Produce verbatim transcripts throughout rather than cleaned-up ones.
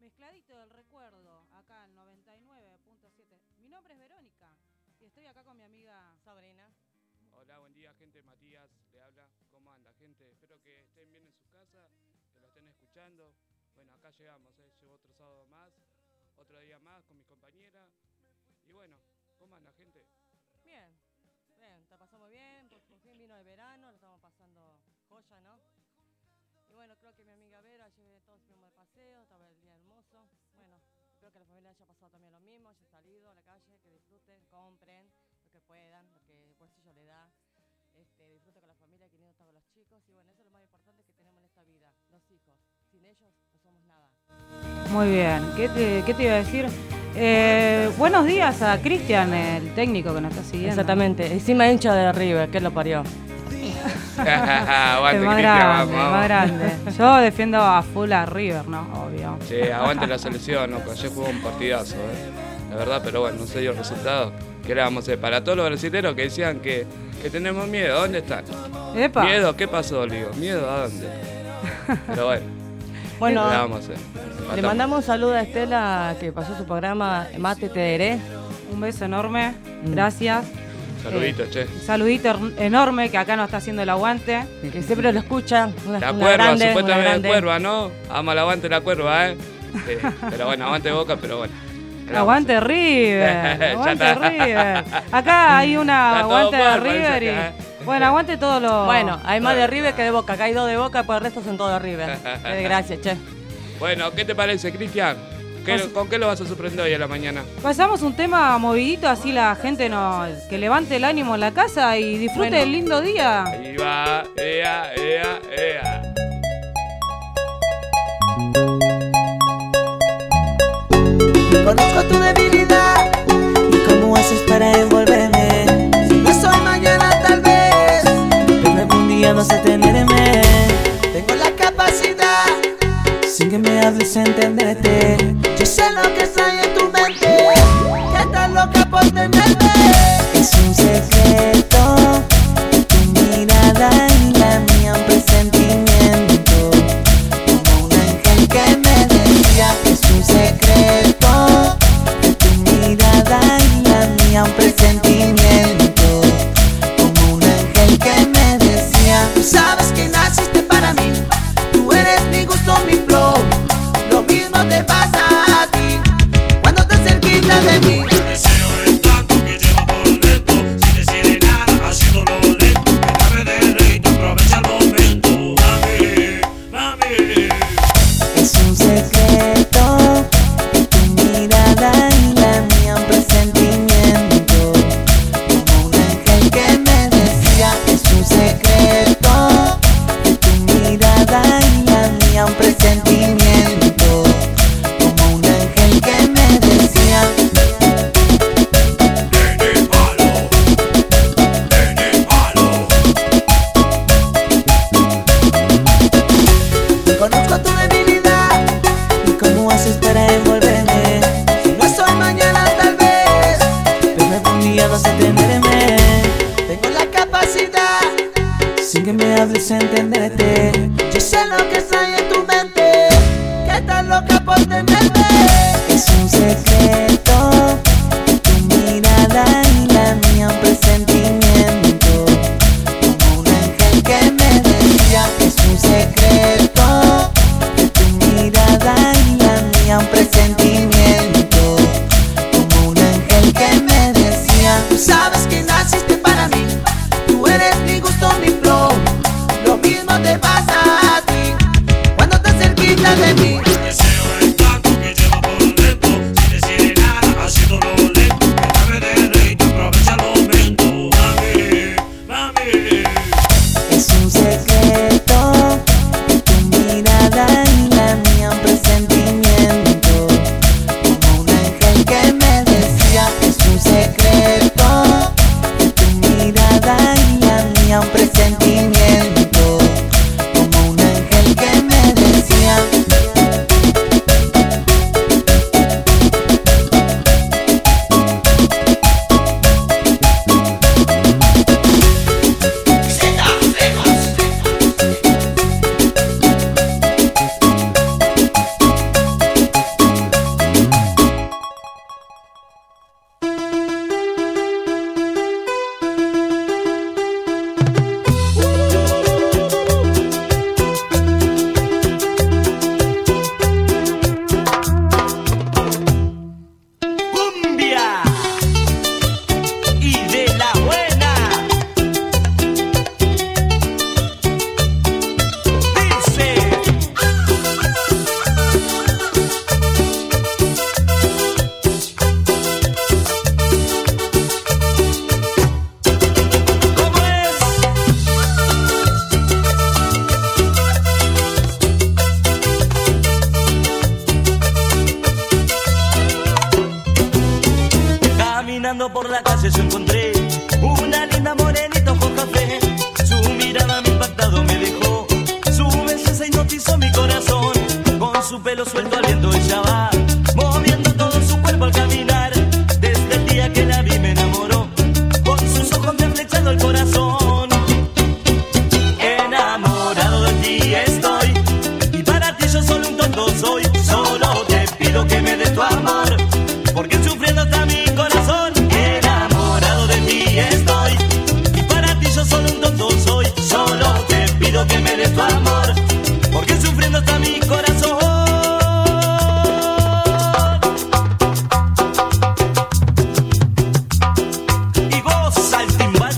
Mezcladito del recuerdo, acá en noventa y nueve punto siete. Mi nombre es Verónica y estoy acá con mi amiga Sabrina. Hola, buen día, gente. Matías le habla. ¿Cómo anda, gente? Espero que estén bien en su casa, que lo estén escuchando. Bueno, acá llegamos, ¿eh? Llevo otro sábado más, otro día más con mis compañeras. Y bueno, ¿cómo anda, gente? Bien, bien, la pasamos bien, por, por fin vino el verano, lo estamos pasando joya, ¿no? Y bueno, creo que mi amiga Vera, ayer todos fuimos de paseo, estaba el día hermoso. Bueno, espero que la familia haya pasado también lo mismo, haya salido a la calle, que disfruten, compren lo que puedan, lo que el bolsillo le da. Este, disfruten con la familia, que lindo estar con los chicos. Y bueno, eso es lo más importante que tenemos en esta vida, los hijos. Sin ellos no somos nada. Muy bien, ¿qué te, qué te iba a decir? Eh, buenos días a Cristian, el técnico que nos está siguiendo. Exactamente, encima hincha de River, que lo parió. Aguante, Es más Cristian, grande, vamos. es más grande. Yo defiendo a full a River, ¿no? Obvio. Sí, aguante la selección, ¿no? Ayer jugó un partidazo, ¿eh? La verdad, pero bueno, no se dio el resultado. ¿Qué le vamos a hacer? Para todos los brasileños que decían que, que tenemos miedo, ¿dónde están? Epa. ¿Miedo? ¿Qué pasó, Ligo? ¿Miedo a dónde? Pero bueno, Bueno, ¿qué le vamos a hacer? le Matamos. mandamos un saludo a Estela, que pasó su programa Mate Tereré. Un beso enorme, gracias. Saludito, che. Un saludito er- enorme que acá nos está haciendo el aguante. Que siempre lo escucha. Una, La una cuerva, grande, una supuestamente grande. cuerva, ¿no? Ama el aguante la cuerva, ¿eh? Sí, pero bueno, aguante Boca, pero bueno. ¿Qué le vamos a Aguante River, Ya aguante está. Rirer. Acá hay una Está todo aguante de mal, parece River y... acá, ¿eh? Bueno, aguante todos los... Bueno, hay más de River que de Boca. Acá hay dos de Boca, pues el resto son todos de River. Qué desgracia, che. hacer? Bueno, ¿qué te parece, Cristian? ¿Qué- Pues- ¿Con qué lo vas a sorprender hoy a la mañana? Pasamos un tema movidito, así la gente no, que levante el ánimo en la casa y disfrute Bueno. del lindo día. Ahí va, ea, ea, ea. Conozco tu debilidad y cómo haces para envolverme. Si no soy mañana tal vez, pero algún día vas a tenerme. Tengo la capacidad, sin que me hables entenderte. Yo sé lo que hay en tu mente, que estás loca por tenerme. Es un secreto, tu mirada y la mía un presentimiento, como un ángel que me decía. Es un secreto, tu mirada y la mía un presentimiento, como un ángel que me decía. Tú sabes que naciste para mí, tú eres mi gusto, mi flow. Lo mismo te pasa a ti cuando te cerquita de mí. El deseo es tanto que lleva por dentro, sin decir nada, haciéndolo lento. Que dame deleite, aprovecha el momento. Mami, mami. Es un secreto, tu mirada y la mía un presentimiento, como un ángel que me decía. Es un secreto, tu mirada y la mía un presentimiento, como un ángel que me decía. Nene malo, nene malo. Conozco tu debilidad y cómo haces para envolverme. Si no soy mañana tal vez, pero algún día vas a tenerme. Tengo la capacidad, sin que me hables entenderte. Yo sé lo que hay en tu mente, que estás loca por tenerme. Es un secreto, tu mirada y la mía un presentimiento, como un ángel que me decía. Es un secreto, tu mirada y la mía un presentimiento, como un ángel que me decía. Tú sabes que naciste para mí, tú eres mi gusto, mi flow. Lo mismo te pasa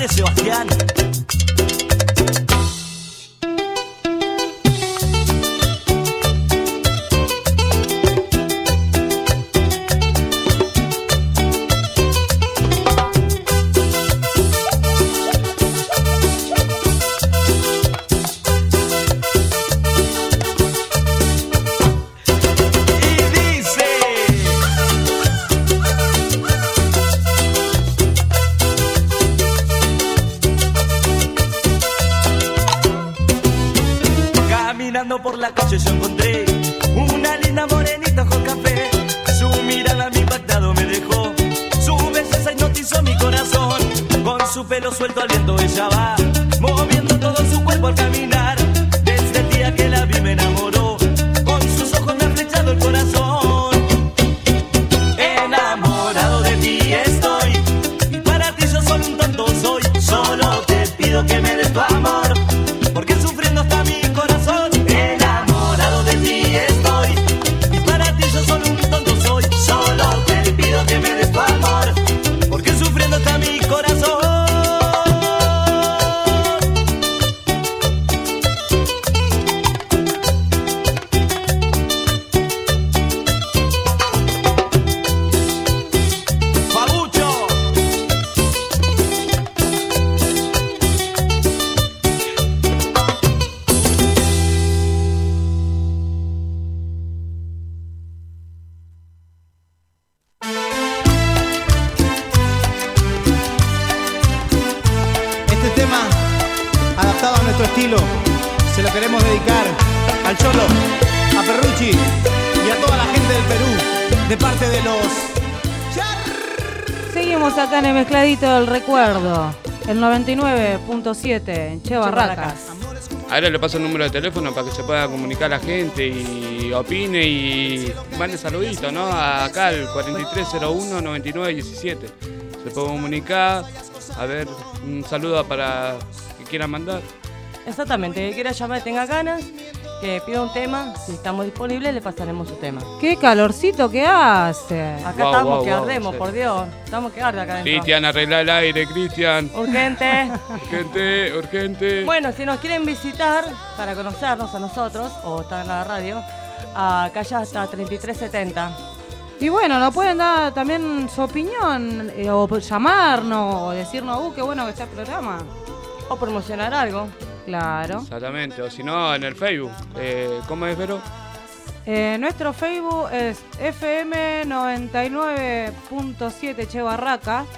Grande Sebastián. Por la calle yo encontré una linda morenita ojos café. Su mirada mi impactado me dejó, su belleza hipnotizó mi corazón. Con su pelo suelto al viento ella va, moviendo todo su cuerpo al caminar. Desde el día que la vi me enamoró, con sus ojos me ha flechado el corazón. Enamorado de ti estoy, y para ti yo solo un tonto soy. Solo te pido que me des tu amor, porque sufriendo está mi corazón. Solo te pido que me des tu amor, porque sufriendo está mi corazón. Fabucho. Adaptado a nuestro estilo, se lo queremos dedicar al Cholo, a Perrucci y a toda la gente del Perú, de parte de los Char. Seguimos acá en el mezcladito del recuerdo, el noventa y nueve punto siete en Che Barracas. Ahora le paso el número de teléfono para que se pueda comunicar la gente y opine y mande saluditos, ¿no? Acá al cuarenta y tres cero uno noventa y nueve diecisiete. Se puede comunicar, a ver, un saludo para que quieran mandar. Exactamente, que quiera llamar, tenga ganas, que pida un tema, si estamos disponibles le pasaremos su tema. ¡Qué calorcito que hace! Acá Wow, estamos wow, que wow, ardemos, sí. por Dios, estamos que arde acá adentro. Cristian, arregla el aire, Cristian. Urgente. Urgente, urgente. Bueno, si nos quieren visitar para conocernos a nosotros, o estar en la radio, acá ya está treinta y tres setenta. Y bueno, nos pueden dar también su opinión, eh, o llamarnos, o decirnos, uh, qué bueno que está el programa. O promocionar algo. Claro. Exactamente, o si no, en el Facebook. Eh, ¿Cómo es, Vero? Eh, nuestro Facebook es F M noventa y nueve punto siete Che Barracas.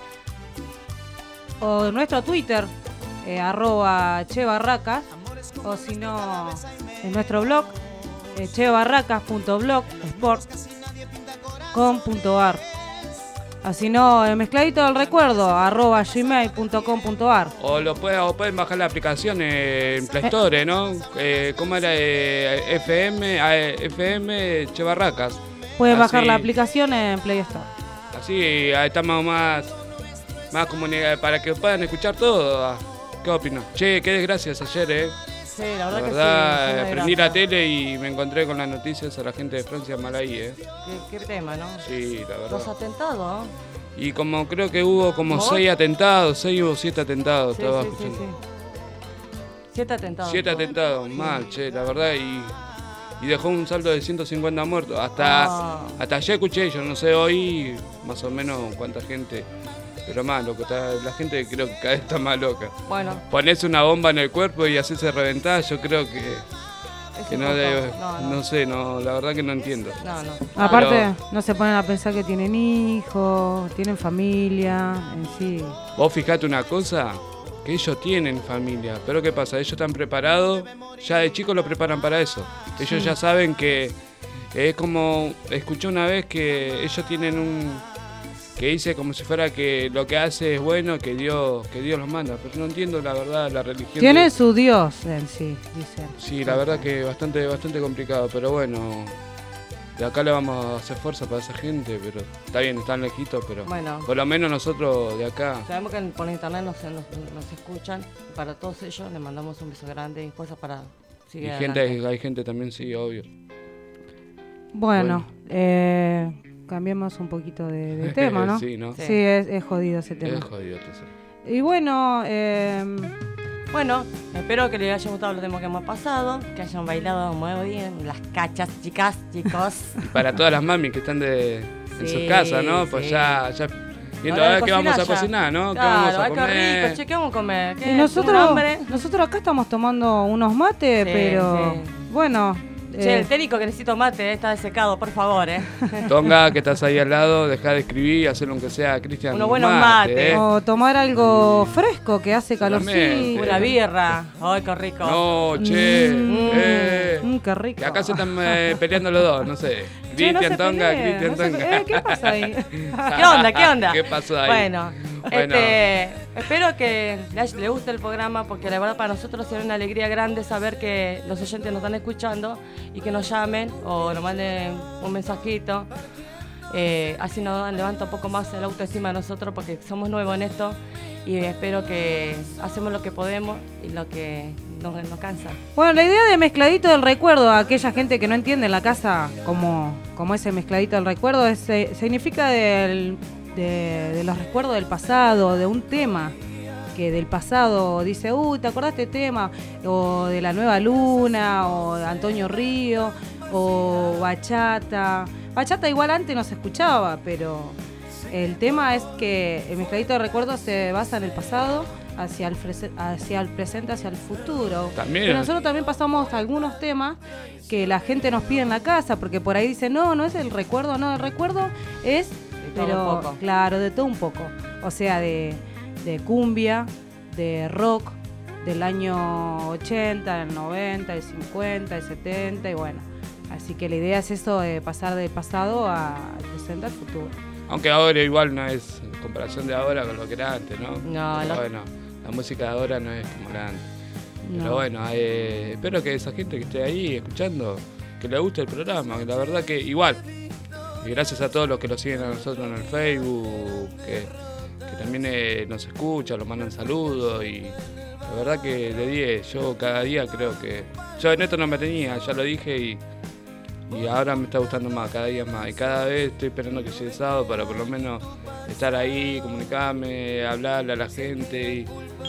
O nuestro Twitter, eh, arroba Che Barracas. O si no, en nuestro blog, eh, chebarracas punto blogspot punto com punto ar. Así no, el mezcladito del recuerdo, arroba gmail punto com punto ar. O lo pueden, o pueden bajar la aplicación en Play Store, ¿no? Eh, ¿Cómo era? Eh, F M, eh, F M Che Barracas. Pueden Así- bajar la aplicación en Play Store. Así ahí estamos más, más comunica- para que puedan escuchar todo. ¿Qué opinas? Che, qué desgracias ayer, ¿eh? Sí, la La verdad, verdad, que sí. sí, prendí gracias. la tele y me encontré con las noticias a la gente de Francia mal ahí, ¿eh? ¿Qué, qué tema, ¿no? Sí, la verdad. Los atentados. Y como creo que hubo como ¿Vos? seis atentados, seis o siete atentados, Sí, estaba sí, sí, escuchando. sí. Siete atentados. Siete atentados, mal, che, la verdad, y, y dejó un saldo de ciento cincuenta muertos. Hasta, Ah. hasta ayer escuché, yo no sé hoy más o menos cuánta gente, pero más loco, está, la gente creo que cada vez está más loca. Bueno, Ponerse una bomba en el cuerpo y hacerse reventar, yo creo que, es que un no montón. debe, No, no, no. sé, no, la verdad que no entiendo. No, no. Aparte, no se ponen a pensar que tienen hijos, tienen familia, en sí. Vos fijate una cosa, que ellos tienen familia, pero ¿qué pasa? Ellos están preparados, ya de chicos lo preparan para eso. Ellos ya saben que es como, escuché una vez que ellos tienen un, que dice como si fuera que lo que hace es bueno, que Dios, que Dios los manda, pero no entiendo la verdad la religión. Tienen de- su Dios en sí, dicen. Sí, la verdad que bastante, bastante complicado, pero bueno, de acá le vamos a hacer fuerza para esa gente, pero está bien, están lejitos, pero Bueno. por lo menos nosotros de acá. Sabemos que por internet nos, nos, nos escuchan. Y para todos ellos les mandamos un beso grande y fuerza para Y seguir gente, adelante. hay gente también, sí, obvio. Bueno, Bueno. eh, cambiemos un poquito de, de tema, ¿no? Sí, ¿no? Sí, es, es jodido ese tema. Es jodido. Entonces. Y bueno, eh, Bueno, espero que les haya gustado los temas que hemos pasado, que hayan bailado muy bien, las cachas, chicas, chicos. Y para todas las mamis que están de, en Sí, sus casas, ¿no? Pues sí. ya, ya viendo Ahora a de ver qué vamos a cocinar ya. cocinar, ¿no? ¿Qué Claro, vamos a ay, qué comer? rico, che, ¿qué vamos a comer? ¿Qué? y ¿Un nosotros, hambre? nosotros acá estamos tomando unos mates, Sí, pero sí. bueno. Che, eh, el técnico que necesito mate, eh, está desecado, por favor, eh. Tonga, que estás ahí al lado, dejá de escribir y hacer aunque sea Cristian. Unos buenos mate, mates. ¿eh? O tomar algo fresco que hace calorcito. Solamente. Una birra. Ay, qué rico. No, che. Mm, eh. mm, qué rico. Que acá se están eh, peleando los dos, no sé. Che, no Cristian se Tonga, peleen, Cristian no se Tonga. pe- eh, ¿qué pasa ahí? ¿Qué onda? ¿Qué onda? ¿Qué pasó ahí? Bueno, Bueno. este, espero que le, le guste el programa porque la verdad para nosotros será una alegría grande saber que los oyentes nos están escuchando y que nos llamen o nos manden un mensajito. Eh, así nos levanta un poco más el autoestima de nosotros porque somos nuevos en esto y espero que hacemos lo que podemos y lo que nos, nos cansa. Bueno, la idea de mezcladito del recuerdo, a aquella gente que no entiende en la casa como, como ese mezcladito del recuerdo, es, eh, significa del, de, de los recuerdos del pasado, de un tema que del pasado dice, uy, ¿te acordás de este tema? O de La Nueva Luna, o de Antonio Río, o bachata. Bachata igual antes no se escuchaba, pero el tema es que el mezcladito de recuerdos se basa en el pasado, hacia el, frese- hacia el presente, hacia el futuro. También. Pero nosotros también pasamos algunos temas que la gente nos pide en la casa, porque por ahí dice, no, no es el recuerdo, no, el recuerdo es, todo pero un poco. claro, de todo un poco. O sea, de, de cumbia, de rock, del año ochenta, el noventa, el cincuenta, el setenta y bueno. Así que la idea es eso, de pasar del pasado a- al presente, al futuro. Aunque ahora igual no es en comparación de ahora con lo que era antes, ¿no? No, Pero lo- bueno, la música de ahora no es como la de antes. Pero No. bueno, eh, espero que esa gente que esté ahí escuchando, que le guste el programa, que la verdad que igual. Y gracias a todos los que lo siguen a nosotros en el Facebook, que, que también eh, nos escuchan, nos mandan saludos y la verdad que de diez, yo cada día creo que... Yo en esto no me tenía, ya lo dije y, y ahora me está gustando más, cada día más. Y cada vez estoy esperando que llegue el sábado para por lo menos estar ahí, comunicarme, hablarle a la gente y,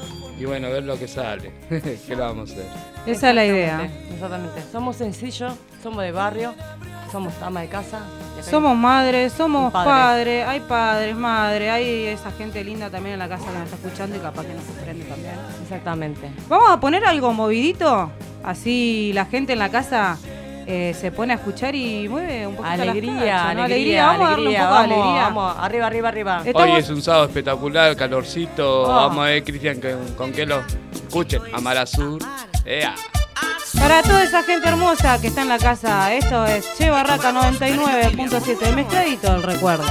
y bueno, ver lo que sale. ¿Qué lo vamos a hacer? Esa es la idea. Exactamente, Exactamente. Somos sencillos, somos de barrio, somos ama de casa. y acá- Somos madres, somos Padres. padres, hay padres, madres, hay esa gente linda también en la casa que nos está escuchando y capaz que nos comprende también. Exactamente. Vamos a poner algo movidito, así la gente en la casa eh, se pone a escuchar y mueve un poquito las Alegría, cachas, ¿no? alegría, vamos a darle un alegría. poco de Vamos, alegría. vamos, arriba, arriba, arriba. Eh, Hoy Estamos- es un sábado espectacular, calorcito. Oh. Vamos a ver, Cristian, con, con qué lo escuchen. Amar Azul. Ea. Para toda esa gente hermosa que está en la casa, esto es Che Barraca noventa y nueve punto siete, el mezcladito del recuerdo.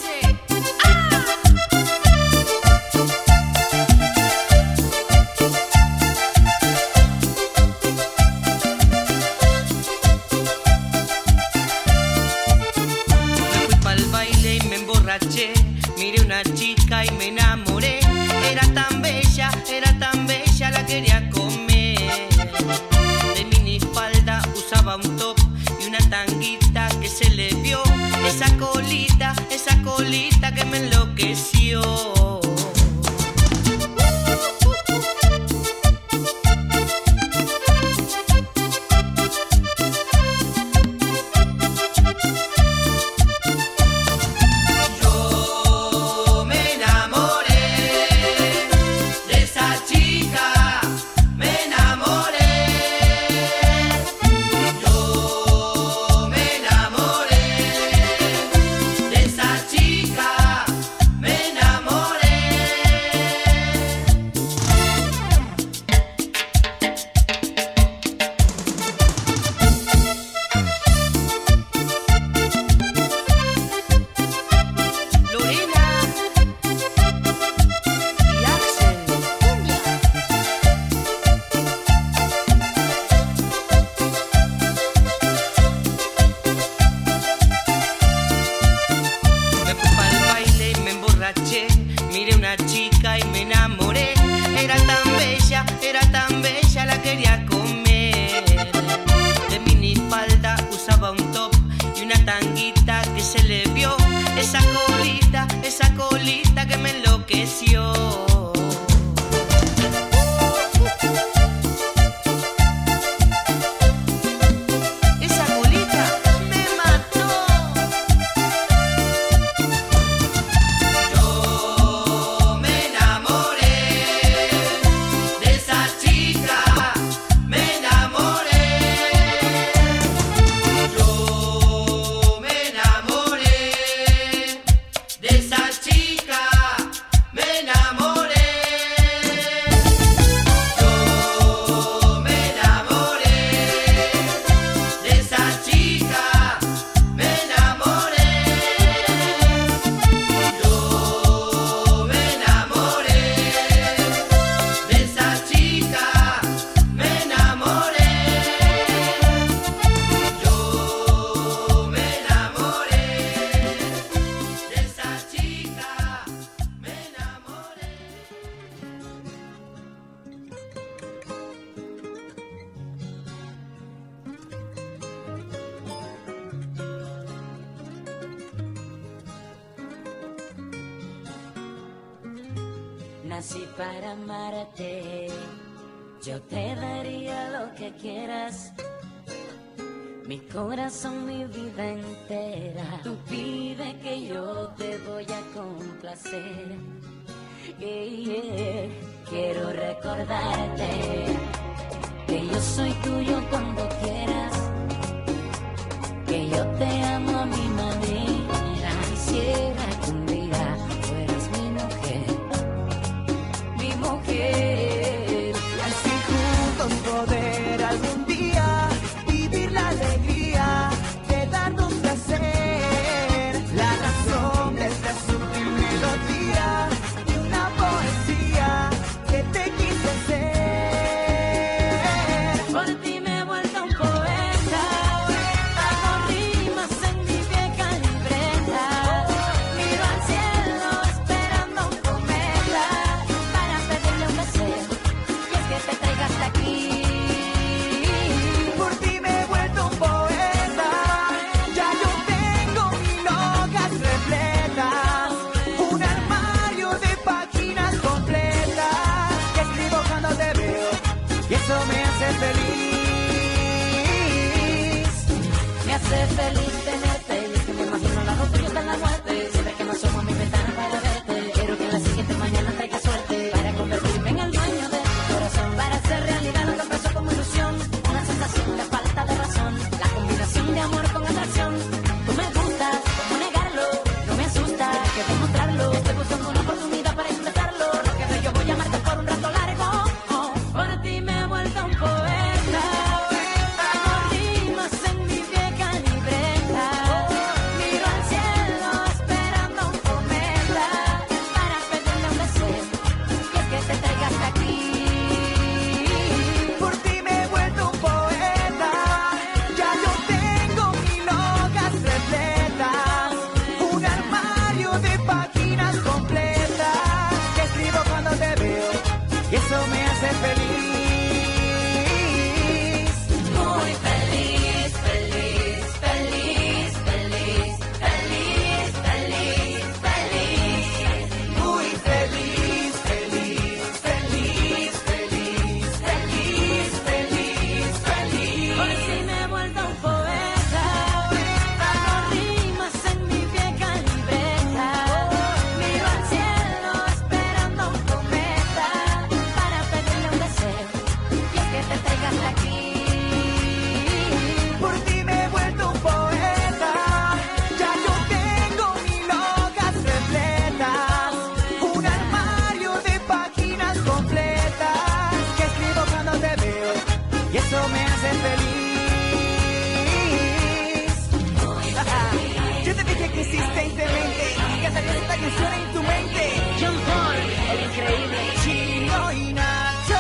Me fui pa'l baile y me emborraché. Miré una chica y me enamoré. Era tan bella, era tan bella, la quería comer. De minifalda usaba un top y una tanguita que se le vio. Esa colita, esa colita que me enloqueció. Yo me enamoré de esa chica, me enamoré. Yo nací para amarte. Yo te daría lo que quieras, mi corazón, mi vida entera. Tú pide que yo te voy a complacer. Yeah, yeah. Quiero recordarte que yo soy tuyo cuando quieras, que yo te amo a mi manera. Quisiera que un día fueras mi mujer, mi mujer. Y así juntos poder algún día vivir la alegría de darnos placer. La razón de esta sutil melodía y una poesía que te quise hacer. Por ti me he vuelto un poeta, hago rimas en mi vieja libreta. Miro al cielo esperando un cometa para pedirle un deseo, y es que te traiga hasta aquí. Por ti me he vuelto un poeta, ya yo tengo mil hojas repletas, un armario de páginas completas que escribo cuando te veo y eso me hace feliz. Me hace feliz tenerte, y es que me imagino la ropa y hasta la muerte. Siempre que me asomo a mi ventana para verte, quiero que en la siguiente mañana traiga suerte para convertirme en el dueño de tu corazón, para hacer realidad lo que empezó como ilusión, una sensación de falta de razón, la combinación de amor con atracción. Tú me gustas, ¿cómo negarlo? No me asusta, hay que demostrarlo. Estoy buscando una oportunidad para intentarlo. Lo que veo yo voy a amarte por un rato largo. Oh, por ti me he vuelto un poeta, hago rimas en mi vieja libreta. Miro al cielo esperando un cometa para pedirle un deseo, y es que te traiga hasta aquí. Por ti me he vuelto un poeta, ya yo tengo mil hojas repletas, un armario de páginas completas que escribo cuando te veo y eso me hace feliz. Muy feliz, feliz, feliz, feliz, feliz, feliz, feliz. Muy feliz, feliz, feliz, feliz, feliz, feliz, feliz. Por si me he vuelto un poeta, hago rimas en mi vieja libreta. Miro al cielo esperando un cometa para pedirle un deseo, y es que te traiga hasta aquí. Por ti me he vuelto un poeta, ya yo tengo mil hojas repletas, un armario de páginas completas que escribo cuando te veo y eso me hace feliz. Yo te dije que insistentemente que salía esta canción en tu mente. John Paul, el increíble Chino y Nacho.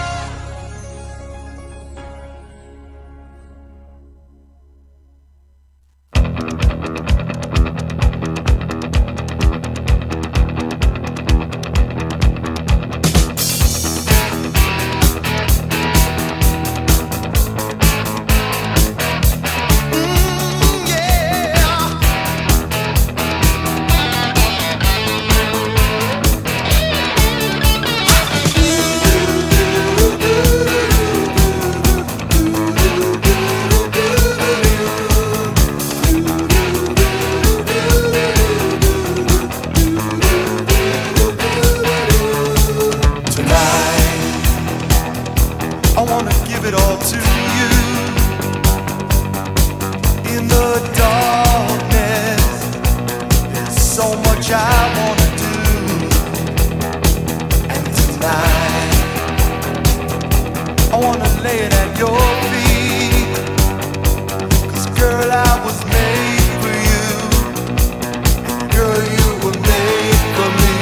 I wanna give it all to you. In the darkness, there's so much I wanna do. And tonight, I wanna lay it at your feet. 'Cause girl, I was made for you. And girl, you were made for me.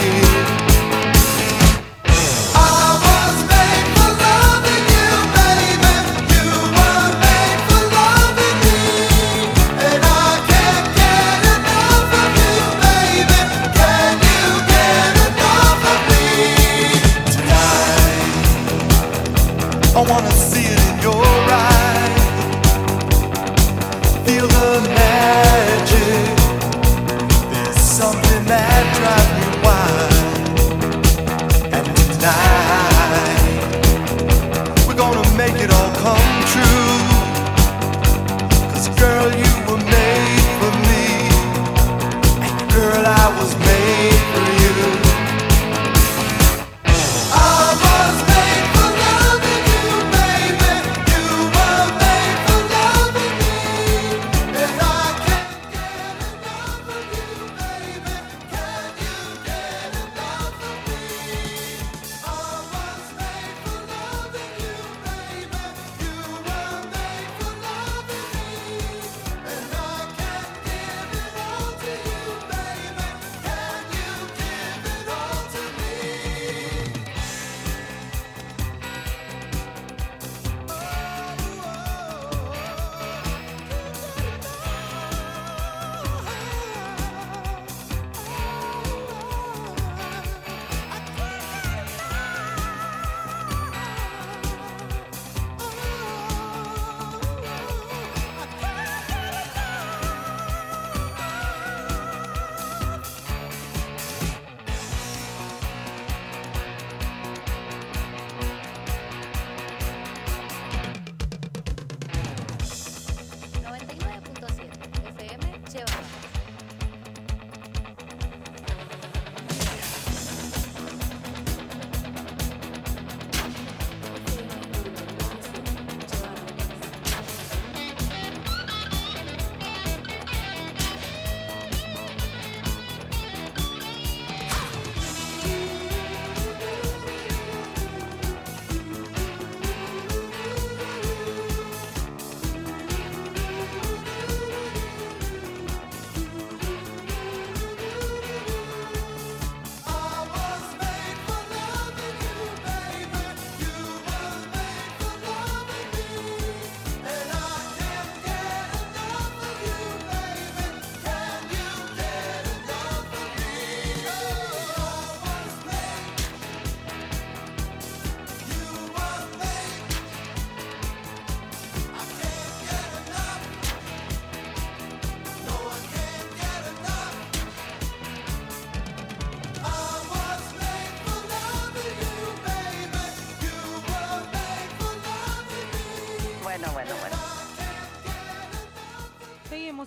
I was made for loving you, baby. You were made for loving me. And I can't get enough of you, baby. Can you get enough of me? Tonight, I wanna see it in your eyes. Feel the magic. There's something that drives me wild. And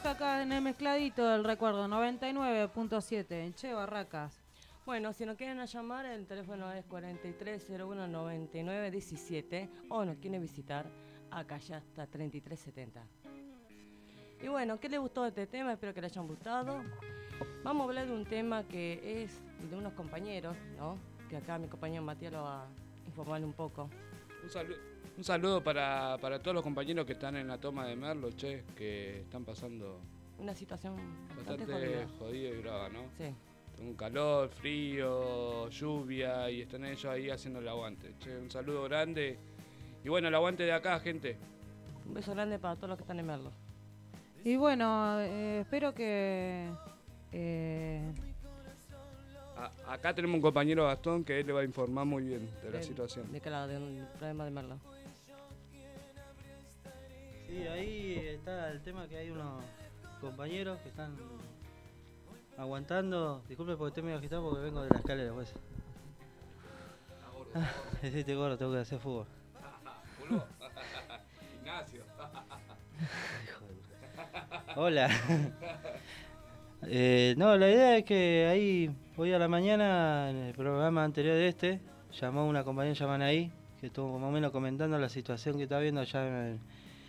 seguimos acá en el mezcladito del recuerdo noventa y nueve punto siete en Che Barracas. Bueno, si nos quieren llamar, el teléfono es cuarenta y tres cero uno noventa y nueve diecisiete o nos quieren visitar, acá ya está treinta y tres setenta. Y bueno, ¿qué les gustó de este tema? Espero que les hayan gustado. Vamos a hablar de un tema que es de unos compañeros, ¿no? Que acá mi compañero Matías lo va a informar un poco. Un saludo, un saludo para, para todos los compañeros que están en la toma de Merlo, che, que están pasando Una situación bastante, bastante jodida. jodido y brava, ¿no? Sí. Con calor, frío, lluvia y están ellos ahí haciendo el aguante. Che, un saludo grande. Y bueno, el aguante de acá, gente. Un beso grande para todos los que están en Merlo. Y bueno, eh, espero que... Eh, A- acá tenemos un compañero Gastón que él le va a informar muy bien de la De- situación. ¿De qué lado? Del problema de Merlo. Sí, ahí está el tema que hay unos compañeros que están aguantando. Disculpe porque estoy medio agitado porque vengo de la escalera, pues. Ah, sí, estoy gordo, tengo que hacer fútbol. Ignacio. Hola. Eh, no, la idea es que ahí, hoy a la mañana, en el programa anterior de este, llamó una compañera llamada ahí, que estuvo más o menos comentando la situación que está viendo allá en el,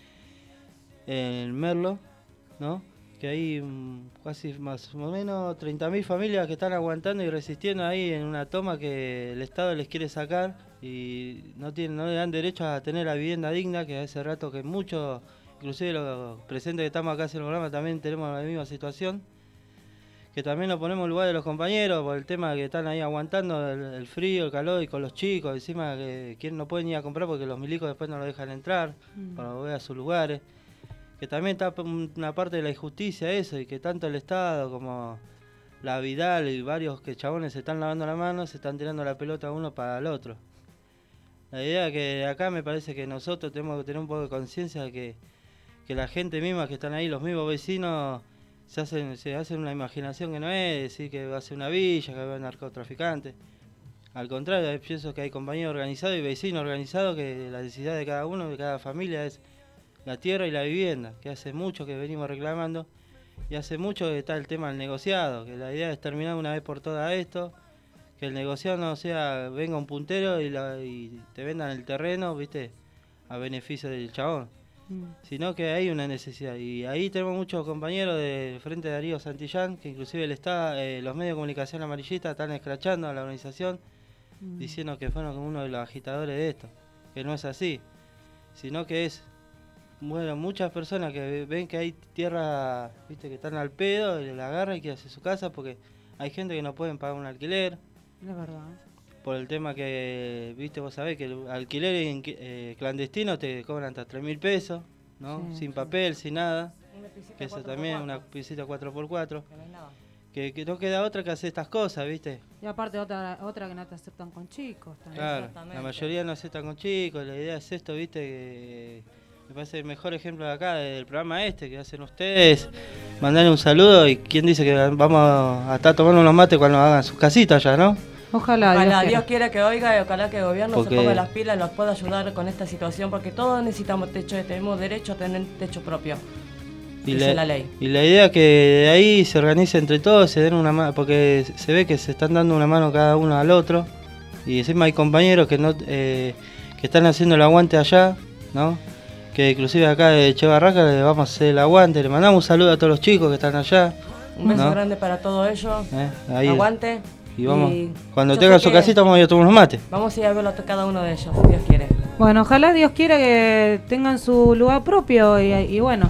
en el Merlo, ¿no? Que hay mm, casi más o menos treinta mil familias que están aguantando y resistiendo ahí en una toma que el Estado les quiere sacar y no tienen, no le dan derecho a tener la vivienda digna, que hace rato que muchos, inclusive los presentes que estamos acá en el programa, también tenemos la misma situación. Que también nos ponemos en lugar de los compañeros por el tema que están ahí aguantando el, el frío, el calor y con los chicos, encima que quien no pueden ir a comprar porque los milicos después no lo dejan entrar Mm. para volver a sus lugares. Que también está una parte de la injusticia eso y que tanto el Estado como la Vidal y varios que chabones se están lavando la mano, se están tirando la pelota uno para el otro. La idea es que acá me parece que nosotros tenemos que tener un poco de conciencia de que, que la gente misma que están ahí, los mismos vecinos, se hacen, se hacen una imaginación que no es, decir que va a ser una villa, que va a haber narcotraficantes. Al contrario, pienso que hay compañeros organizados y vecinos organizados que la necesidad de cada uno, de cada familia es la tierra y la vivienda, que hace mucho que venimos reclamando y hace mucho que está el tema del negociado, que la idea es terminar una vez por todas esto, que el negociado no sea, venga un puntero y, la, y te vendan el terreno, viste, a beneficio del chabón. mm. Sino que hay una necesidad y ahí tenemos muchos compañeros del Frente de Darío Santillán que inclusive el está, eh, los medios de comunicación amarillistas están escrachando a la organización Mm. diciendo que fueron como uno de los agitadores de esto, que no es así, sino que es, bueno, muchas personas que ve- ven que hay tierra, viste, que están al pedo y la agarran y quieren hacer su casa porque hay gente que no pueden pagar un alquiler Es verdad. por el tema que, viste, vos sabés que el alquiler en- eh, clandestino te cobran hasta tres mil pesos, ¿no? Sí, Sin sí. papel, sin nada. Una piscina Que eso cuatro por también, cuatro, una piscina cuatro por cuatro. que no es nada. Que, que no queda otra que hacer estas cosas, ¿viste? Y aparte otra otra que no te aceptan con chicos también. Claro, Exactamente. la mayoría no aceptan con chicos, la idea es esto, ¿viste? Que me parece el mejor ejemplo de acá, del programa este que hacen ustedes. Mandarle un saludo y quién dice que vamos a estar tomando unos mates cuando hagan sus casitas ya, ¿no? Ojalá, Ojalá Dios Dios quiera. quiera que oiga y ojalá que el gobierno Porque- se ponga las pilas y nos pueda ayudar con esta situación porque todos necesitamos techo, tenemos derecho a tener techo propio. Y Dice la ley. y la idea es que de ahí se organice entre todos, se den una mano, porque se ve que se están dando una mano cada uno al otro. Y encima hay compañeros que no eh, que están haciendo el aguante allá, ¿no? Que inclusive acá de Che Barraca le vamos a hacer el aguante, le mandamos un saludo a todos los chicos que están allá. Un beso ¿no? grande para todos ellos. ¿eh? Ahí, Aguante. y vamos, Y cuando yo tengan sé su que casita vamos a ir a tomar unos mates. Vamos a ir a verlo a cada uno de ellos, si Dios quiere. Bueno, ojalá Dios quiera que tengan su lugar propio y, y bueno.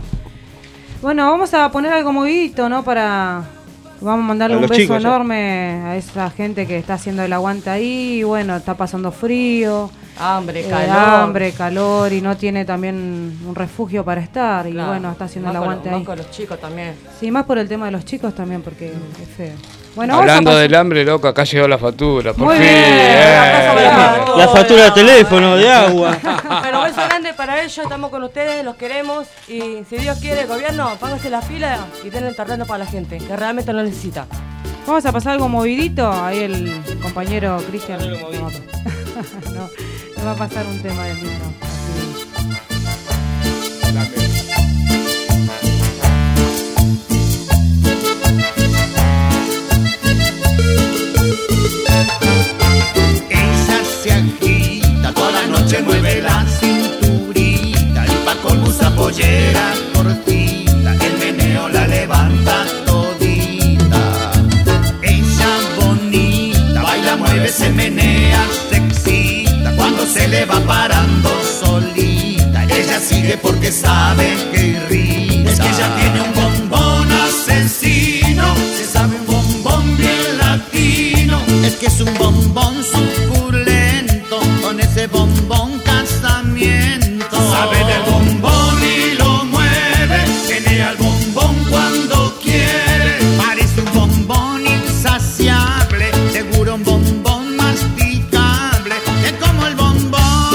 Bueno, vamos a poner algo movidito, ¿no? Para... Vamos a mandarle A un los beso chicos, ya. enorme a esa gente que está haciendo el aguante ahí. Y bueno, está pasando frío, Hambre, eh, calor. hambre, calor y no tiene también un refugio para estar. Y Claro. bueno, está haciendo el Más con aguante los- ahí. Más con los chicos también. Sí, más por el tema de los chicos también, porque es feo. Bueno, vamos a Hablando pasar- del hambre, loco, acá llegó la factura. Por Muy fin. bien. eh. Aplauso para todos. La factura de teléfono, de agua. Bueno, beso grande para ellos, estamos con ustedes, los queremos y si Dios quiere, gobierno, pónganse las pilas y denle el terreno para la gente, que realmente lo necesita. Vamos a pasar algo movidito. Ahí el compañero Cristian Algo no, movidito. no, nos va a pasar un tema del mismo. Así. toda la noche mueve la cinturita y pa' colmo usa pollera cortita, el meneo la levanta todita. Ella bonita, baila, mueve, se menea, se excita, cuando se le va parando solita, ella sigue porque sabe que irrita. Es que ella tiene un bombón asesino, se sabe un bombón bien latino. Es que es un bombón suculento, con ese bombón casamiento. Sabe del bombón y lo mueve, tiene al bombón cuando quiere. Parece un bombón insaciable, seguro un bombón masticable, es como el bombón.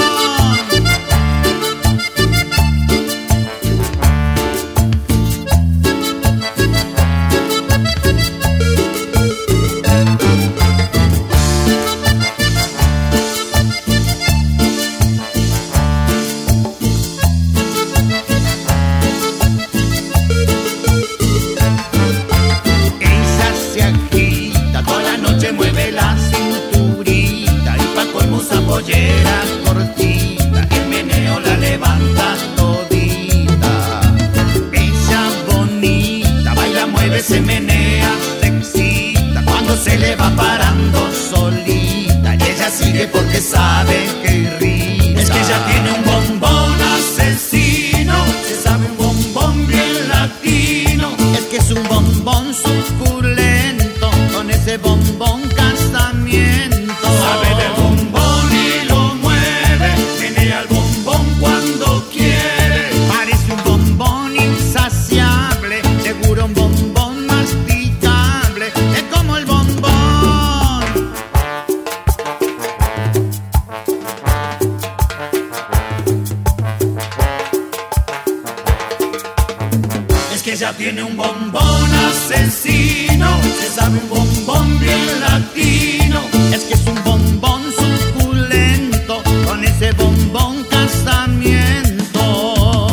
Pollera cortita, el meneo la levanta todita. Ella bonita, baila, mueve, se menea, se excita, cuando se le va parando solita, y ella sigue porque sabe que irrita. Es que ella tiene un bombón asesino, se sabe un bombón bien latino. Es que es un bombón suculento, con ese bombón casamiento. Sabe del bombón y lo mueve, menea el bombón cuando quiere. Parece un bombón insaciable, seguro un bombón masticable, es como el bombón. Es que ella tiene un bombón asesino, se sabe un bombón bien latino. Es que es un bombón suculento, con ese bombón casamiento.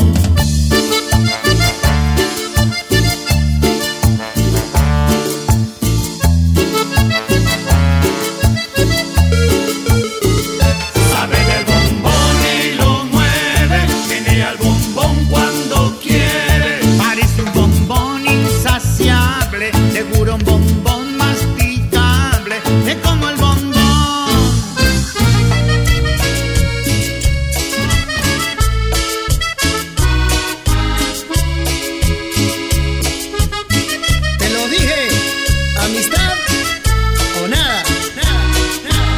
Sabe del bombón y lo mueve, menea el bombón cuando quiere. Parece un bombón insaciable, seguro un bombón masticable, es como el bombón. Te lo dije, amistad o nada, nada, nada.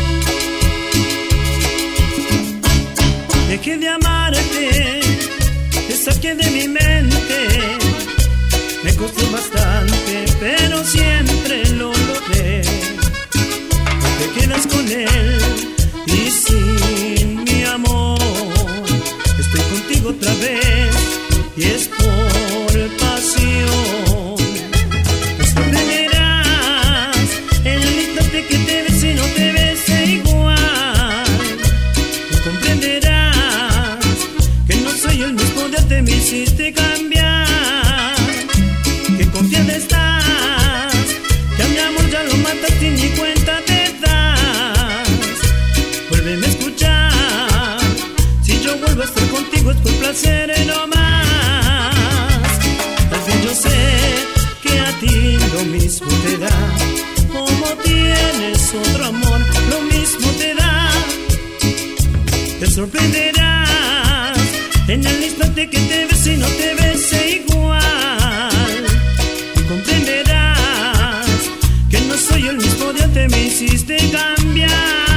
Dejé de amarte, te saqué de mi mente. Me costó bastante, pero siempre lo logré. Te quedas con él y sin mi amor. Estoy contigo otra vez y es por pasión. Te sorprenderás en el instante que te ves y no te ves igual. Y comprenderás que no soy el mismo de antes, me hiciste cambiar. Que confiada estás, que a mi amor ya lo mataste y ni cuenta te das. Vuélveme a escuchar, si yo vuelvo a estar contigo es por placer no más. Tal vez yo sé que a ti lo mismo te da, como tienes otro amor, lo mismo te da. Te sorprenderás en el instante que te ves y no te ves igual. Comprenderás que no soy el mismo de antes, me hiciste cambiar.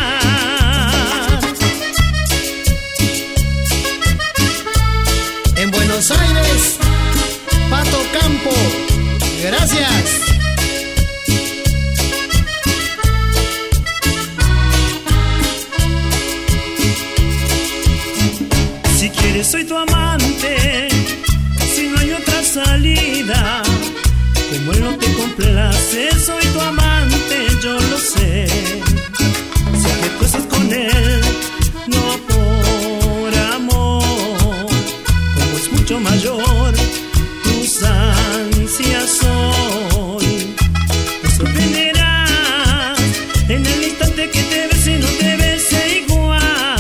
En Buenos Aires, Pato Campo, gracias. Si quieres soy tu amante, si no hay otra salida. Como él no te complace, soy tu amante, yo lo sé. Sé que tú estás con él, no por amor. Como es mucho mayor tus ansias hoy, te sorprenderás en el instante que te ves y no te ves igual.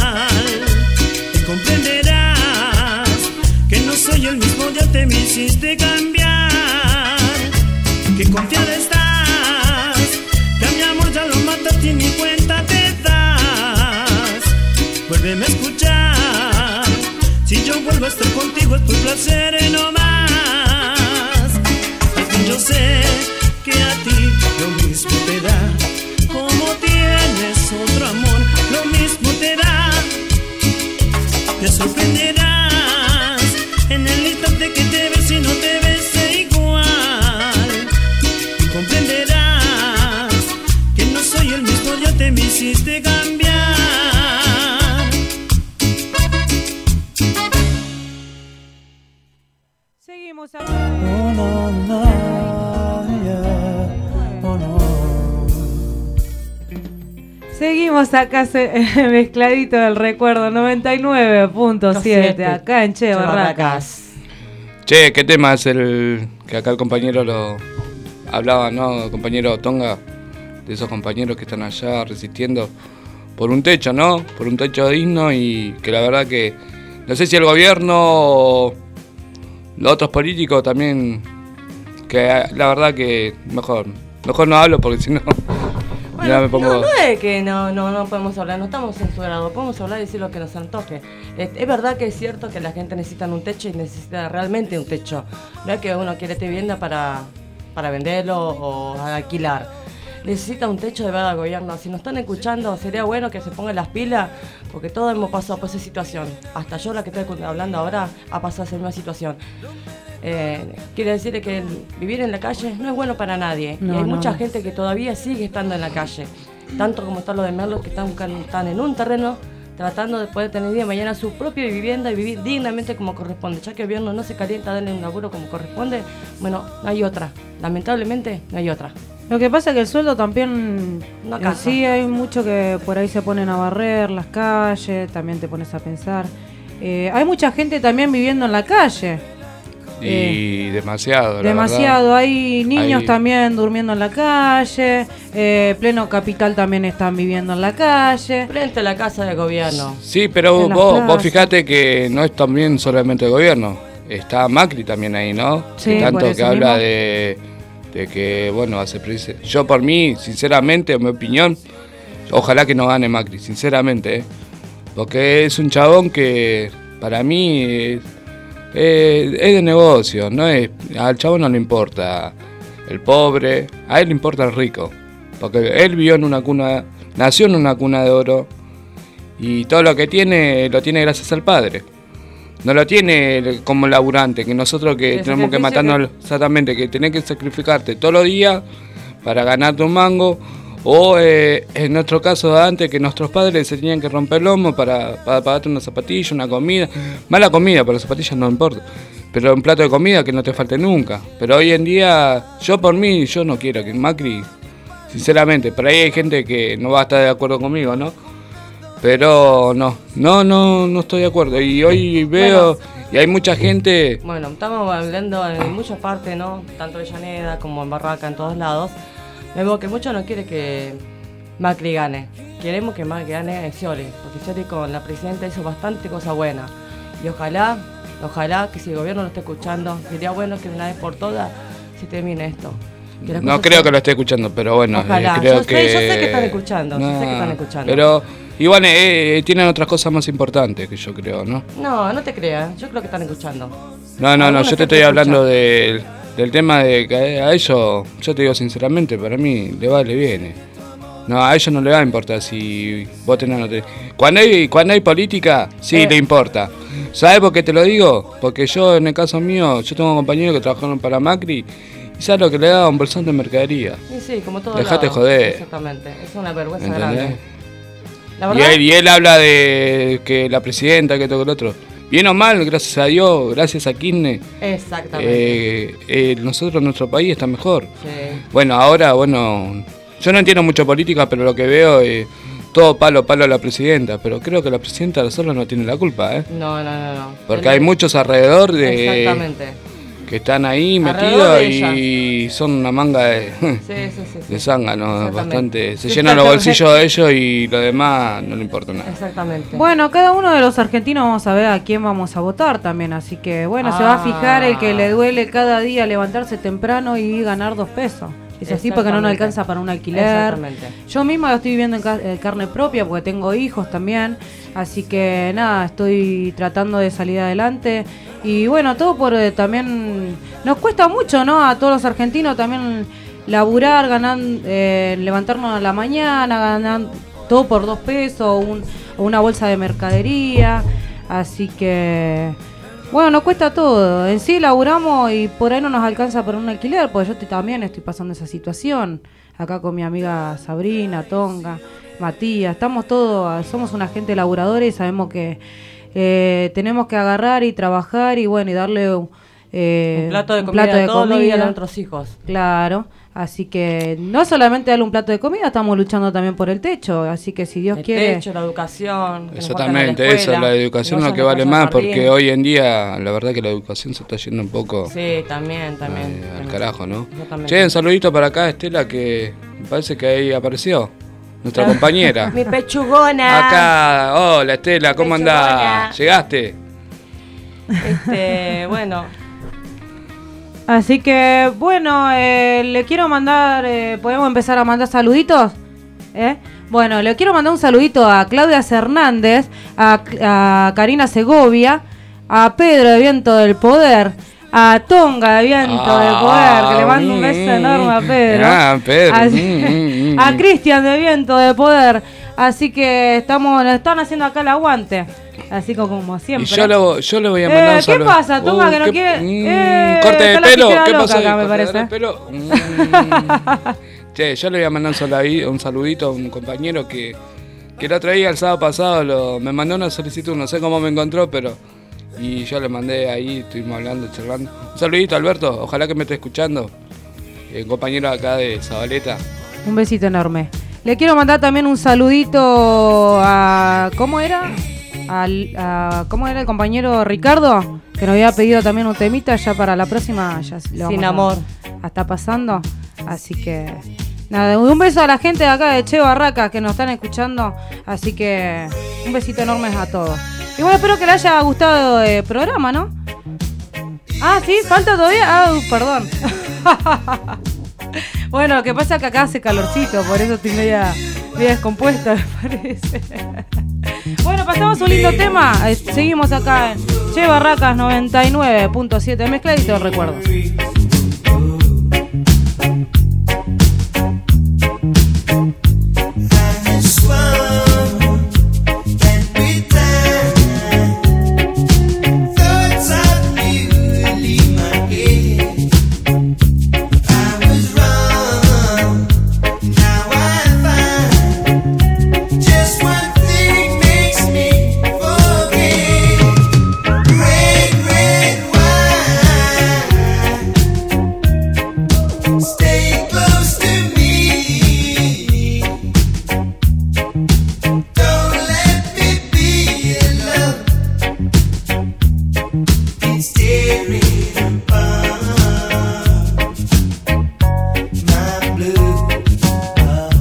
hiciste cambiar. Qué confiada estás, que a mi amor ya lo mataste y ni cuenta te das. Vuélveme a escuchar, si yo vuelvo a estar contigo es por placer y no más. Al fin yo sé que a ti lo mismo te da, como tienes otro amor, lo mismo te da. Te sorprenderás en el instante que te ves y no te ves igual. Y comprenderás que no soy el mismo, ya te me hiciste cambiar. Seguimos acá. Oh, no, no, yeah. Oh, no. Seguimos acá se- mezcladito del recuerdo noventa y nueve punto siete acá en Che Barracas. Che, ¿qué tema es el que acá el compañero lo hablaba, no? El compañero Tonga, de esos compañeros que están allá resistiendo por un techo, ¿no? Por un techo digno y que la verdad que no sé si el gobierno o los otros políticos también, que la verdad que mejor, mejor no hablo porque si no... Bueno, ya me pongo... no, no es que no, no, no podemos hablar, no estamos censurados, podemos hablar y decir lo que nos antoje. Es, es verdad que es cierto que la gente necesita un techo y necesita realmente un techo. No es que uno quiere esta vivienda para, para venderlo o alquilar. Necesita un techo de verdad al gobierno. Si nos están escuchando, sería bueno que se pongan las pilas, porque todos hemos pasado por esa situación. Hasta yo, la que estoy hablando ahora, ha pasado esa misma situación. Eh, quiere decir que el vivir en la calle no es bueno para nadie. No, y hay no, mucha no. gente que todavía sigue estando en la calle. Tanto como están los de Merlos, que están, buscando- están en un terreno tratando de poder tener día de mañana su propia vivienda y vivir dignamente como corresponde. Ya que el gobierno no se calienta a darle un laburo como corresponde, bueno, no hay otra. Lamentablemente, no hay otra. Lo que pasa es que el sueldo también, No en alcanza. sí hay mucho que por ahí se ponen a barrer las calles, también te pones a pensar. Eh, hay mucha gente también viviendo en la calle. Y demasiado, la Demasiado, verdad. hay niños Hay- también durmiendo en la calle, eh, pleno capital también están viviendo en la calle. Frente a la casa del gobierno. Sí, pero En las vos, vos plazas. fijate que no es también solamente el gobierno, está Macri también ahí, ¿no? Sí, por Tanto eso que habla mismo. de, de que, bueno, hace prese- yo por mí, sinceramente, en mi opinión, ojalá que no gane Macri, sinceramente, ¿eh? Porque es un chabón que para mí es, es- es de negocio, no es, al chabón no le importa el pobre, a él le importa el rico, porque él vivió en una cuna, nació en una cuna de oro y todo lo que tiene lo tiene gracias al padre. No lo tiene como laburante, que nosotros que El tenemos que sacrificio matarnos, exactamente, que tenés que sacrificarte todos los días para ganarte un mango, o eh, en nuestro caso de antes, que nuestros padres se tenían que romper el lomo para, para pagarte una zapatilla, una comida, mala comida, pero las zapatillas no importa, pero un plato de comida que no te falte nunca. Pero hoy en día, yo por mí, yo no quiero que Macri, sinceramente, por ahí hay gente que no va a estar de acuerdo conmigo, ¿no? Pero no, no, no, no estoy de acuerdo. Y hoy veo, y hay mucha gente... Bueno, estamos hablando en muchas partes, ¿no? Tanto en Llaneda como en Barraca, en todos lados. Vemos que muchos no quieren que Macri gane. Queremos que Macri gane Scioli, porque Scioli con la presidenta hizo bastante cosa buena. Y ojalá, ojalá que si el gobierno lo esté escuchando, sería bueno que de una vez por todas se termine esto. Que las No cosas creo sean- que lo esté escuchando, pero bueno, Ojalá. eh, creo Yo sé- que... yo sé que están escuchando, yo sé que Nah, están escuchando. Pero igual eh, eh, tienen otras cosas más importantes que yo creo, ¿no? No, no te creas, yo creo que están escuchando. No, no, no, Algunos yo te gente estoy hablando escucha. del, del tema de que a ellos, yo te digo sinceramente, para mí le va, le viene. No, a ellos no le va a importar si vos tenés o no tenés. Cuando hay, cuando hay política, sí Eh. le importa. ¿Sabes por qué te lo digo? Porque yo, en el caso mío, yo tengo compañeros que trabajaron para Macri y sabes lo que le daba un bolsón de mercadería. Sí, sí, como todo. Dejate lado. joder. Exactamente, es una vergüenza ¿Entendés? grande. La Y verdad, él, y él habla de que la presidenta, que todo el otro. Bien o mal, gracias a Dios, gracias a Kirchner, exactamente. eh, eh, nosotros, nuestro país está mejor. Sí. Bueno, ahora, bueno, yo no entiendo mucho política, pero lo que veo es todo palo, palo a la presidenta. Pero creo que la presidenta sola no tiene la culpa, ¿eh? No, no, no, no. Porque Él- hay muchos alrededor de Exactamente. que están ahí Alrededor metidos de y son una manga de, Sí, sí, sí. sí. de zánganos, Exactamente. bastante. Se Sí, llenan los exactamente. bolsillos de ellos y lo demás no le importa nada. Exactamente. Bueno, cada uno de los argentinos vamos a ver a quién vamos a votar también, así que bueno, se va a fijar el que le duele cada día levantarse temprano y ganar dos pesos. Es así porque no nos Exactamente. alcanza para un alquiler. Exactamente. Yo misma lo estoy viviendo en ca- eh, carne propia porque tengo hijos también, así que nada, estoy tratando de salir adelante. Y bueno, todo por eh, también, nos cuesta mucho, ¿no? A todos los argentinos también laburar, ganar, eh, levantarnos a la mañana, ganar todo por dos pesos o, un, o una bolsa de mercadería. Así que, bueno, nos cuesta todo. En sí laburamos y por ahí no nos alcanza para un alquiler, porque yo estoy- también estoy pasando esa situación. Acá con mi amiga Sabrina, Tonga, Matías, estamos todos, somos una gente laburadora y sabemos que eh, tenemos que agarrar y trabajar y bueno, y darle eh, Un plato de un comida plato de todos los días a comida. nuestros hijos. Claro, así que no solamente darle un plato de comida, estamos luchando también por el techo, así que si Dios El quiere... techo, la educación. que nos Exactamente, falta en eso, la educación no es lo que se nos vale vaya al más, porque jardín. hoy en día la verdad que la educación se está yendo un poco Sí, también, también. eh, al también. carajo, ¿no? Exactamente. Che, un saludito para acá, Estela, que me parece que ahí apareció, nuestra compañera. Mi pechugona. Acá, hola Estela, ¿cómo Pechugona. andás? ¿Llegaste? Este, bueno, Así que, bueno, eh, le quiero mandar, eh, ¿podemos empezar a mandar saluditos? ¿Eh? Bueno, le quiero mandar un saludito a Claudia Hernández, a, a Karina Segovia, a Pedro de Viento del Poder, a Tonga de Viento Ah, del Poder, que le mando un beso mm, enorme a Pedro. ah, Pedro, Así- mm, mm, a mm. Cristian de Viento del Poder. Así que estamos, nos están haciendo acá el aguante. Así como, como Y siempre. yo le, yo le voy a Eh, mandar un ¿qué saludo. pasa, Tonga, Uh, que no qué- quiere? mm, Eh, corte de está la pelo, tijera ¿qué loca pasó ahí? acá, me Corte de parece. pelo. Mm. Che, yo le voy a mandar un, salavi- un saludito a un compañero que, que el otro día, el sábado pasado, lo, me mandó una solicitud, no sé cómo me encontró, pero... Y yo le mandé ahí, estuvimos hablando, charlando. Un saludito, Alberto, ojalá que me esté escuchando. El compañero acá de Zabaleta. Un besito enorme. Le quiero mandar también un saludito a... ¿Cómo era? Al, a, ¿Cómo era el compañero Ricardo? Que nos había pedido también un temita ya para la próxima. Ya lo Sin vamos a- amor. a está pasando. Así que... Nada, un beso a la gente de acá de Che Barracas que nos están escuchando. Así que un besito enorme a todos. Y bueno, espero que les haya gustado el programa, ¿no? Ah, sí, falta todavía. Ah, uh, perdón. Bueno, lo que pasa es que acá hace calorcito, por eso estoy media, media descompuesta, me parece. Bueno, pasamos un lindo tema. Eh, Seguimos acá en Che Barracas noventa y nueve punto siete. Mezcla y te lo recuerdo. Stay close to me. Don't let me be alone. It's tearing apart my blue heart.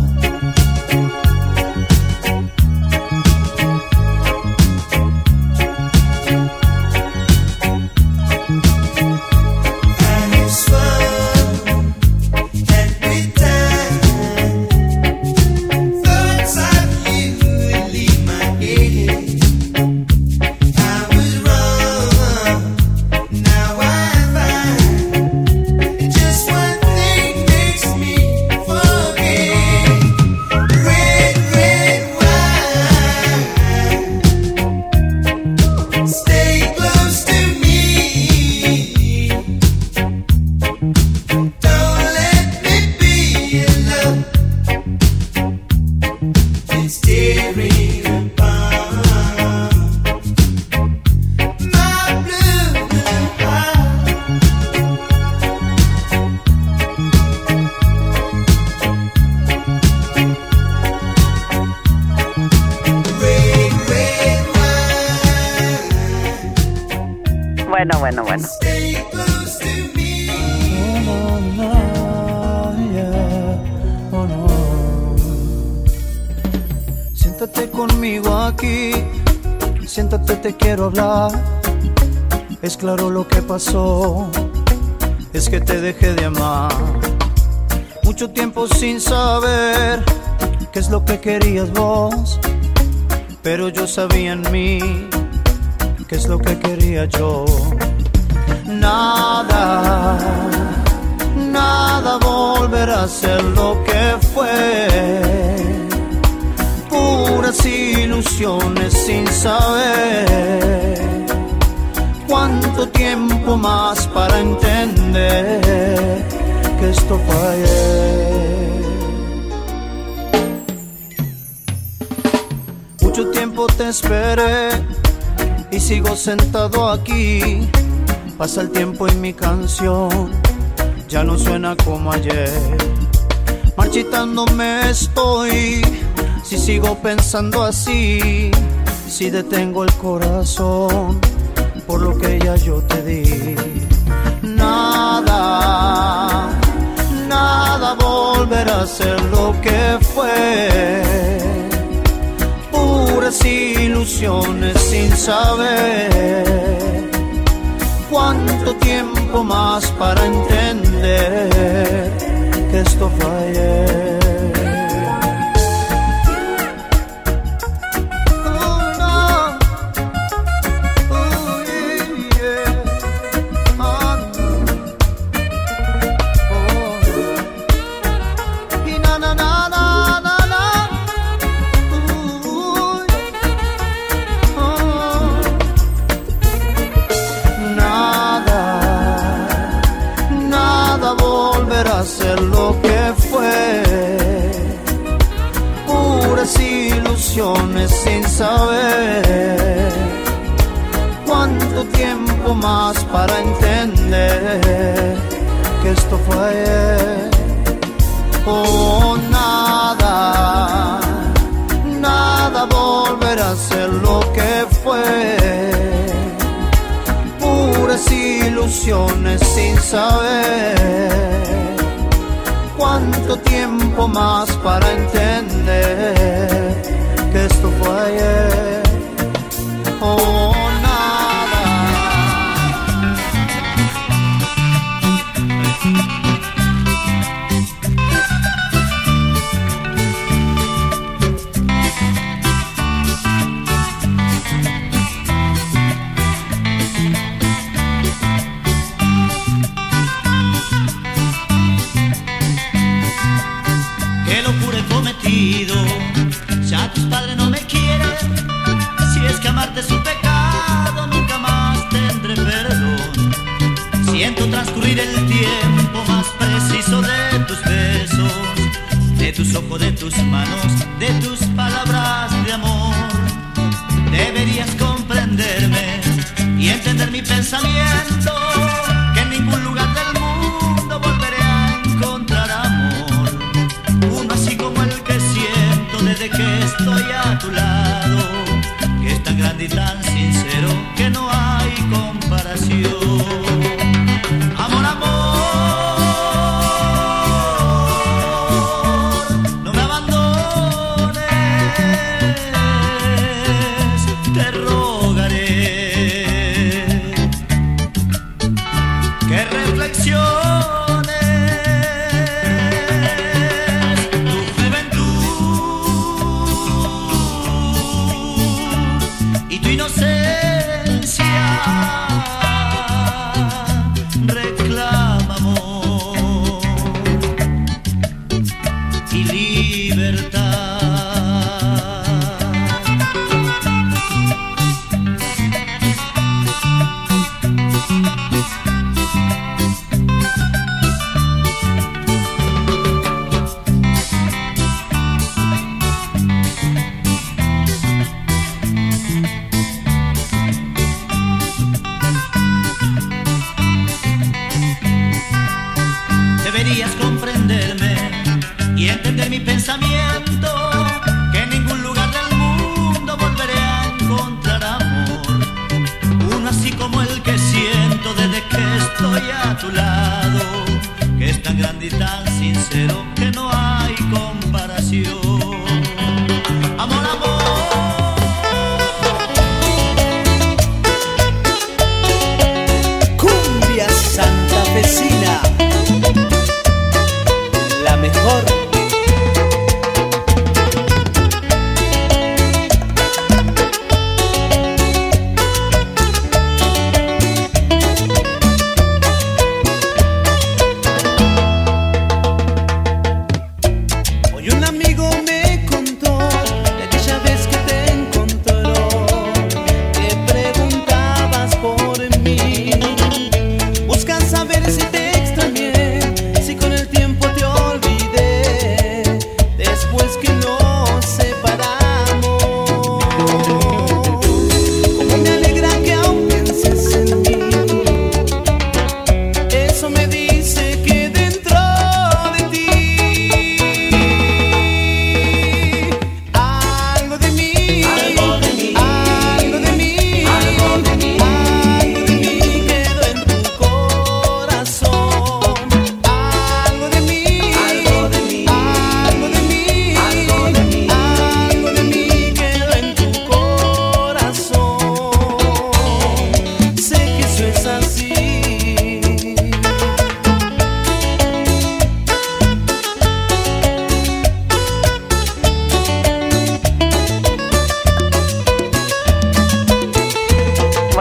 I swung every time. Thoughts of you leave my head. I was wrong. Now I find just one thing makes me forget. Red, red wine. Stay close to me. Don't let me be alone. It's tearing apart my blue heart. Red, red wine. Bueno, bueno, bueno. Stay close to Siéntate conmigo aquí, siéntate, te quiero hablar. Es claro lo que pasó, es que te dejé de amar. Mucho tiempo sin saber qué es lo que querías vos, pero yo sabía en mí qué es lo que quería yo. Nada, nada volverá a ser lo que fue. Puras ilusiones sin saber cuánto tiempo más para entender que esto fue ayer. Mucho tiempo te esperé y sigo sentado aquí. Pasa el tiempo y mi canción ya no suena como ayer. Marchitándome estoy si sigo pensando así, si detengo el corazón por lo que ya yo te di. Nada, nada volverá a ser lo que fue. Puras ilusiones sin saber cuánto tiempo más para entender que esto fue ayer. Ser lo que fue, puras ilusiones sin saber cuánto tiempo más para entender que esto fue ayer. Oh, nada, nada volverá a ser lo que fue, puras ilusiones sin saber cuánto tiempo más para entender que esto fue ayer. Oh, ya tus padres no me quieren. Si es que amarte es un pecado, nunca más tendré perdón. Siento transcurrir el tiempo más preciso de tus besos, de tus ojos, de tus manos, de tus palabras de amor. Deberías comprenderme y entender mi pensamiento, que en ningún lugar del mundo volveré a encontrar amor, uno así como el que siento desde que estoy a tu lado, que es tan grande y tan sincero que no hay comparación. Amor, amor, no me abandones, te rogaré que reflexiones tu juventud y tu inocencia. Reclama amor y libertad. Deberías comprenderme y entender mi pensamiento, que en ningún lugar del mundo volveré a encontrar amor, uno así como el que siento desde que estoy a tu lado, que es tan grande y tan sincero que no hay comparación. Amor, amor.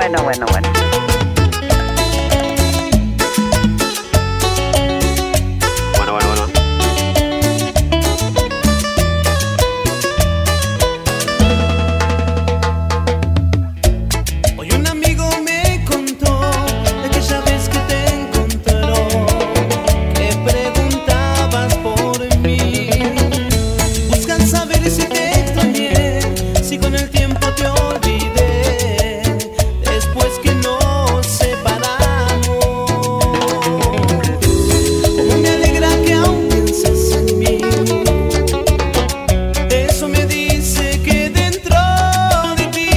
bueno, bueno, bueno. Bueno, bueno, bueno. Hoy un amigo me contó de aquella vez que te encontró, que preguntabas por mí. Buscan saber si te extrañé, si con el tiempo te olvidé, después que nos separamos. Cómo me alegra que aún piensas en mí. Eso me dice que dentro de ti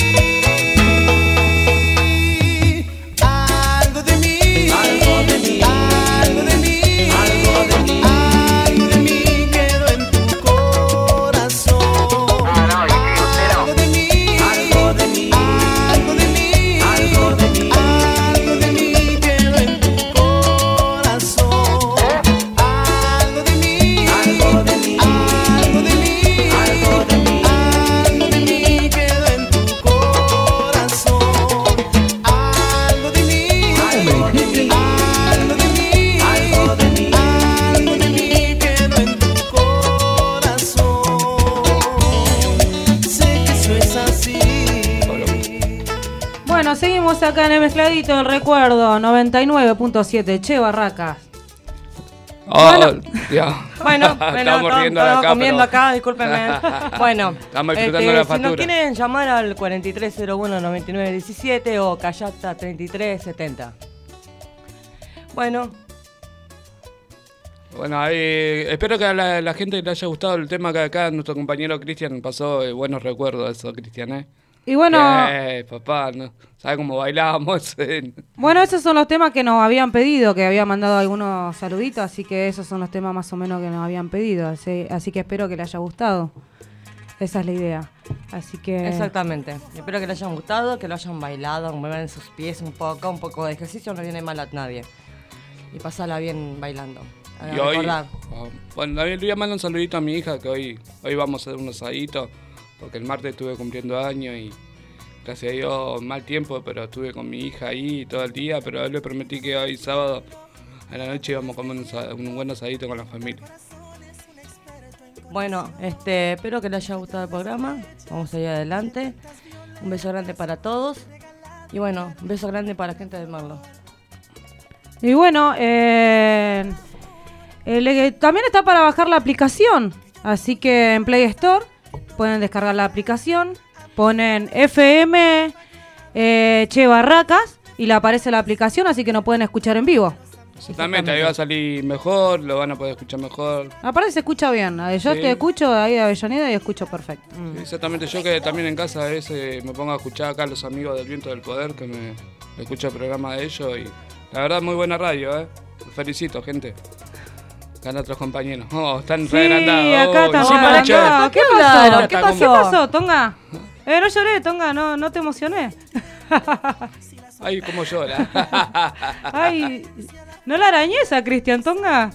algo de mí, algo de mí, algo de mí, algo de mí, algo de mí quedó en tu corazón. Algo de mí, algo de mí, algo de mí, algo de mí, algo de mí quedó en tu corazón. Algo de mí, algo de mí, algo de mí, algo de mí, algo de mí quedó en tu corazón. Algo de mí, algo de mí, algo de mí, algo de mí, algo de mí quedó en tu corazón. Sé que eso es así. Bueno, seguimos acá en el mezcladito del recuerdo noventa y nueve punto siete. Che, Barracas. Oh, Bueno. ya. Bueno, bueno, Estamos riendo de estamos acá, comiendo pero- acá, discúlpenme. Bueno, Estamos disfrutando este, la si nos factura. quieren llamar al cuarenta y tres cero uno noventa y nueve diecisiete o Callata treinta y tres setenta. Bueno, Bueno, ahí, espero que a la, la gente le haya gustado el tema que acá nuestro compañero Cristian pasó. eh, buenos recuerdos de eso, Cristian, ¿eh? Y bueno, Eh, papá, ¿no? ¿Sabes cómo bailábamos? bueno, esos son los temas que nos habían pedido, que había mandado algunos saluditos, así que esos son los temas más o menos que nos habían pedido. Así, así que espero que les haya gustado. Esa es la idea. Así que. exactamente. Espero que les hayan gustado, que lo hayan bailado, muevan sus pies un poco, un poco de ejercicio no viene mal a nadie. Y pasarla bien bailando. A Y hoy, recordar. ah, bueno, también le voy a mandar un saludito a mi hija, que hoy, hoy vamos a hacer un asadito, porque el martes estuve cumpliendo años y gracias a Dios mal tiempo, pero estuve con mi hija ahí todo el día, pero a él le prometí que hoy sábado a la noche íbamos a comer un, sa- un buen asadito con la familia. Bueno, este, espero que les haya gustado el programa. Vamos a ir adelante. Un beso grande para todos. Y bueno, un beso grande para la gente de Merlo. Y bueno, eh, el- eh, también está para bajar la aplicación. Así que en Play Store pueden descargar la aplicación. Ponen F M eh, Che Barracas y le aparece la aplicación, así que nos pueden escuchar en vivo. Exactamente, ahí va a salir mejor, lo van a poder escuchar mejor. Aparte se escucha bien. eh, Yo Sí. te escucho ahí de Avellaneda y escucho perfecto. Sí, exactamente, yo que también en casa a veces me pongo a escuchar acá a los amigos del Viento del Poder, que me, me escucho el programa de ellos y la verdad muy buena radio, ¿eh? Los felicito, gente. Acá otros compañeros. Oh, están Sí, re agrandados. acá Oh, estamos encima, che, agrandados. ¿Qué ¿Qué pasó? hablaron? ¿Qué Está pasó? ¿Qué como- pasó, Tonga? Eh, no lloré, Tonga, no, no te emocioné. Ay, cómo llora. Ay, ¿no la arañes a Cristian Tonga?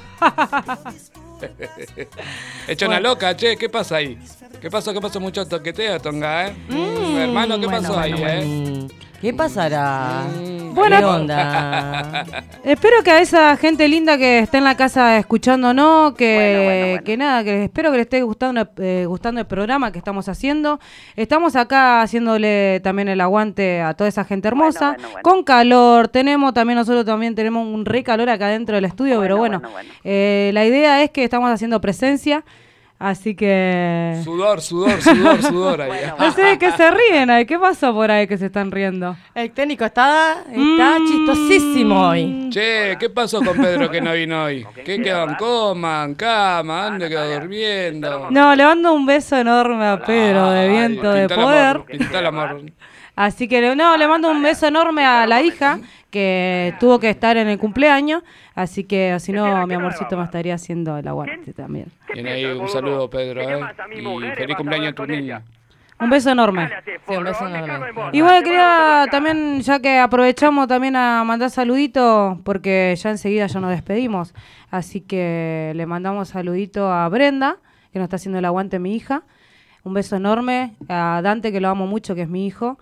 Hecho una loca, che, ¿qué pasa ahí? ¿Qué pasó? ¿Qué pasó? Mucho toqueteo, Tonga, ¿eh? Mm, hermano, ¿qué bueno, pasó bueno, ahí, bueno. eh? ¿Qué pasará? Bueno, ¿Qué onda? Espero que a esa gente linda que está en la casa escuchándonos, que, Bueno, bueno, bueno. que nada, que espero que les esté gustando, eh, gustando el programa que estamos haciendo. Estamos acá haciéndole también el aguante a toda esa gente hermosa, Bueno, bueno, bueno. con calor. Tenemos también, nosotros también tenemos un re calor acá dentro del estudio, pero bueno, bueno, bueno. eh, la idea es que estamos haciendo presencia, así que... Sudor, sudor, sudor, sudor ahí. Bueno, No sé de qué se ríen ahí, ¿qué pasó por ahí que se están riendo? El técnico está, está Mm. chistosísimo hoy. Che, ¿qué pasó con Pedro que no vino hoy? ¿Qué quedan? Coman, cama, ¿dónde quedó durmiendo? No, le mando un beso enorme a Pedro de Viento de Pintá el Poder. amor, pintá el amor. Así que le- no, le mando un beso enorme a la hija que tuvo que estar en el cumpleaños. Así que, o si no, mi amorcito me estaría haciendo el aguante también. Tiene ahí un saludo, Pedro, ¿eh? Y feliz cumpleaños a tu niña. Un beso enorme. Sí, un beso enorme. Igual quería también, ya que aprovechamos también a mandar saluditos, porque ya enseguida ya nos despedimos. Así que le mandamos saludito a Brenda, que nos está haciendo el aguante mi hija. Un beso enorme a Dante, que lo amo mucho, que es mi hijo.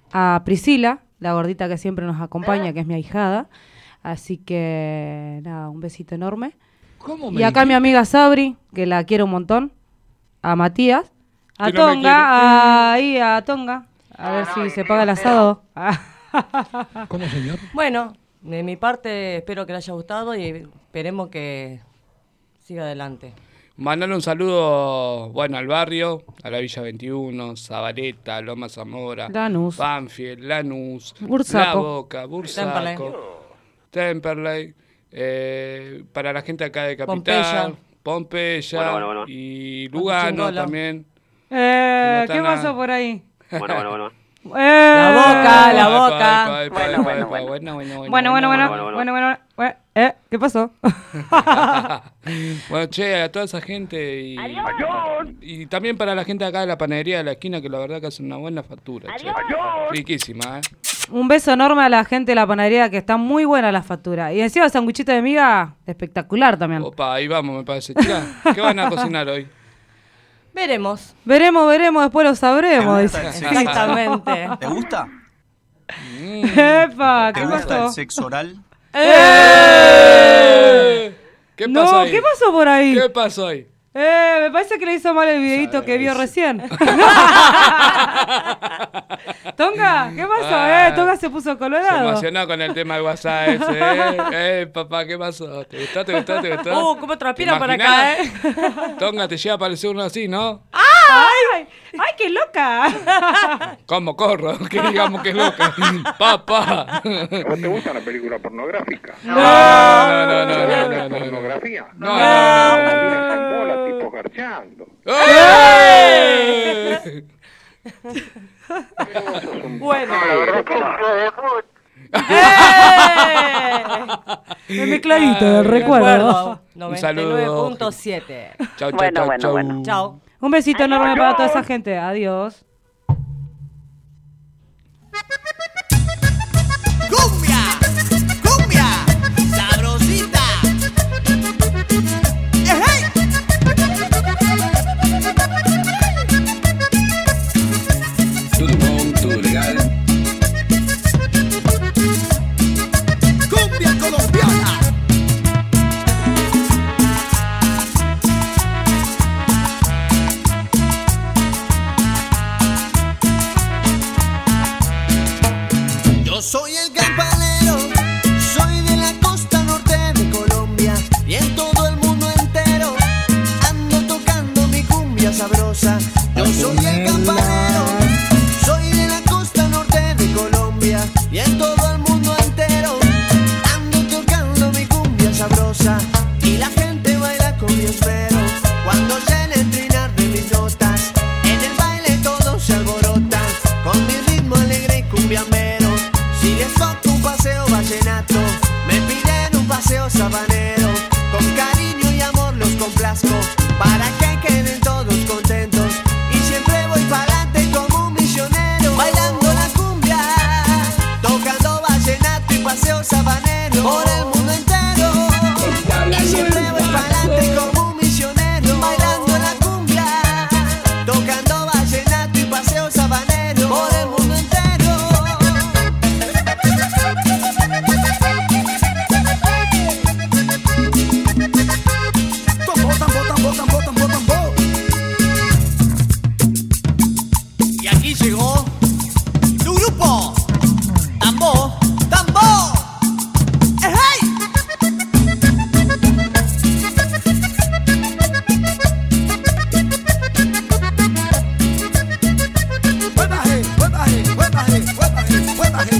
a Priscila, la gordita que siempre nos acompaña, que es mi ahijada. Así que, nada, un besito enorme. ¿Cómo Y acá mi amiga Sabri, que la quiero un montón. A Matías. A Que no me Tonga, a, ahí a Tonga. A ver si se paga el asado. ¿Cómo, señor? Bueno, de mi parte espero que le haya gustado y esperemos que siga adelante. Mandale un saludo, bueno, al barrio, a la Villa veintiuno, Zabaleta, Loma Zamora, Lanús. Banfield, Lanús, Bursaco. La Boca, Bursaco, Temperley, eh, para la gente acá de Capital, Pompeya, Pompeya Bueno, bueno, bueno. y Lugano Chingola. también. Eh, No está ¿Qué nada. pasó por ahí? Bueno, bueno, bueno. Eh. La Boca, la Epa, Boca. epa, epa, Bueno, epa, bueno, epa, bueno. bueno, bueno, Bueno, bueno, bueno, bueno, bueno, bueno, bueno. Eh, ¿qué pasó? Bueno, che, a toda esa gente y, y también para la gente acá de la panadería de la esquina, que la verdad que hace una buena factura, che. Riquísima, ¿eh? Un beso enorme a la gente de la panadería, que está muy buena la factura. Y encima sanguichito de miga, espectacular también. Opa, ahí vamos, me parece. Chica, ¿qué van a cocinar hoy? Veremos. Veremos, veremos, después lo sabremos. dice. Exactamente. ¿Te gusta? Epa, ¿Te ¿qué gusta pasó? el sexo oral? ¡Eh! ¿Qué pasó No, ahí? ¿qué pasó por ahí? ¿Qué pasó ahí? Eh, me parece que le hizo mal el videito que vio recién. Tonga, ¿qué pasó? Ah. Eh, Tonga se puso Se colorado. emocionó con el tema del WhatsApp ese, ¿eh? Eh, papá, ¿qué pasó? ¿Te gustó, te gustó, te gustó? Uh, cómo transpira ¿Te para imaginás? acá, eh. Tonga, te llega a parecer uno así, ¿no? ¡Ay! ¡Ay, qué loca! ¿Cómo corro? Que digamos que es loca. Papá. ¿A vos te gusta la película pornográfica? No, no, no, no, no, no, no. ¿Pornografía? No, no, no, no. Miras en bola, tipo garchando. ¡Eh! Bueno. Es muy clarito el recuerdo. Un saludo. noventa y nueve punto siete. Chau, chau, Bueno, chau, bueno, chau. bueno. Chao. Un besito enorme para toda esa gente. Adiós. Cumbia, cumbia, sabrosita. ¡Ejey! Todo bom, todo legal. Cumbia colombiana. Yo soy el campanero, soy de la costa norte de Colombia y en todo el mundo entero ando tocando mi cumbia sabrosa. Yo soy el campanero, soy de la costa norte de Colombia y en todo el mundo entero ando tocando mi cumbia sabrosa y la gente baila con mi esmero cuando oyen el trinar de mis notas. En el baile todos se alborotan con mi ritmo alegre y cumbiambero. Si les toco un paseo vallenato, me piden un paseo sabanero. Con cariño y amor los complazco para que queden todos contentos. Y siempre voy pa'lante como un misionero, bailando la cumbia, tocando vallenato y paseo sabanero por el mundo entero. Y siempre voy pa'lante como un misionero, bailando la cumbia, tocando vallenato y paseo sabanero por el mundo entero. Tambo, tambo, tambo, tambo, tambo, tambo. Y aquí llegó tu grupo. Tambo, tambo. ¡Ejey! Huevaje, huevaje, huevaje, huevaje, huevaje.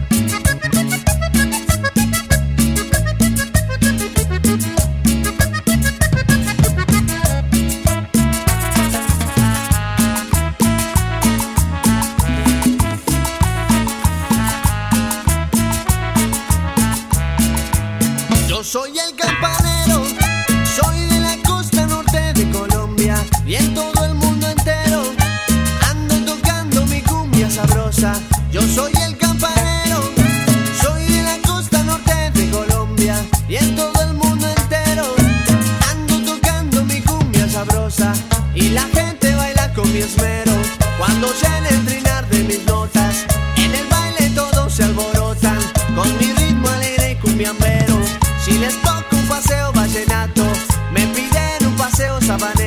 Yo soy el campanero, soy de la costa norte de Colombia y en todo el mundo entero ando tocando mi cumbia sabrosa. Yo soy el campanero, soy de la costa norte de Colombia y en todo el mundo entero ando tocando mi cumbia sabrosa y la gente baila con mi esmero cuando oyen el trinar de mis notas. sabanero.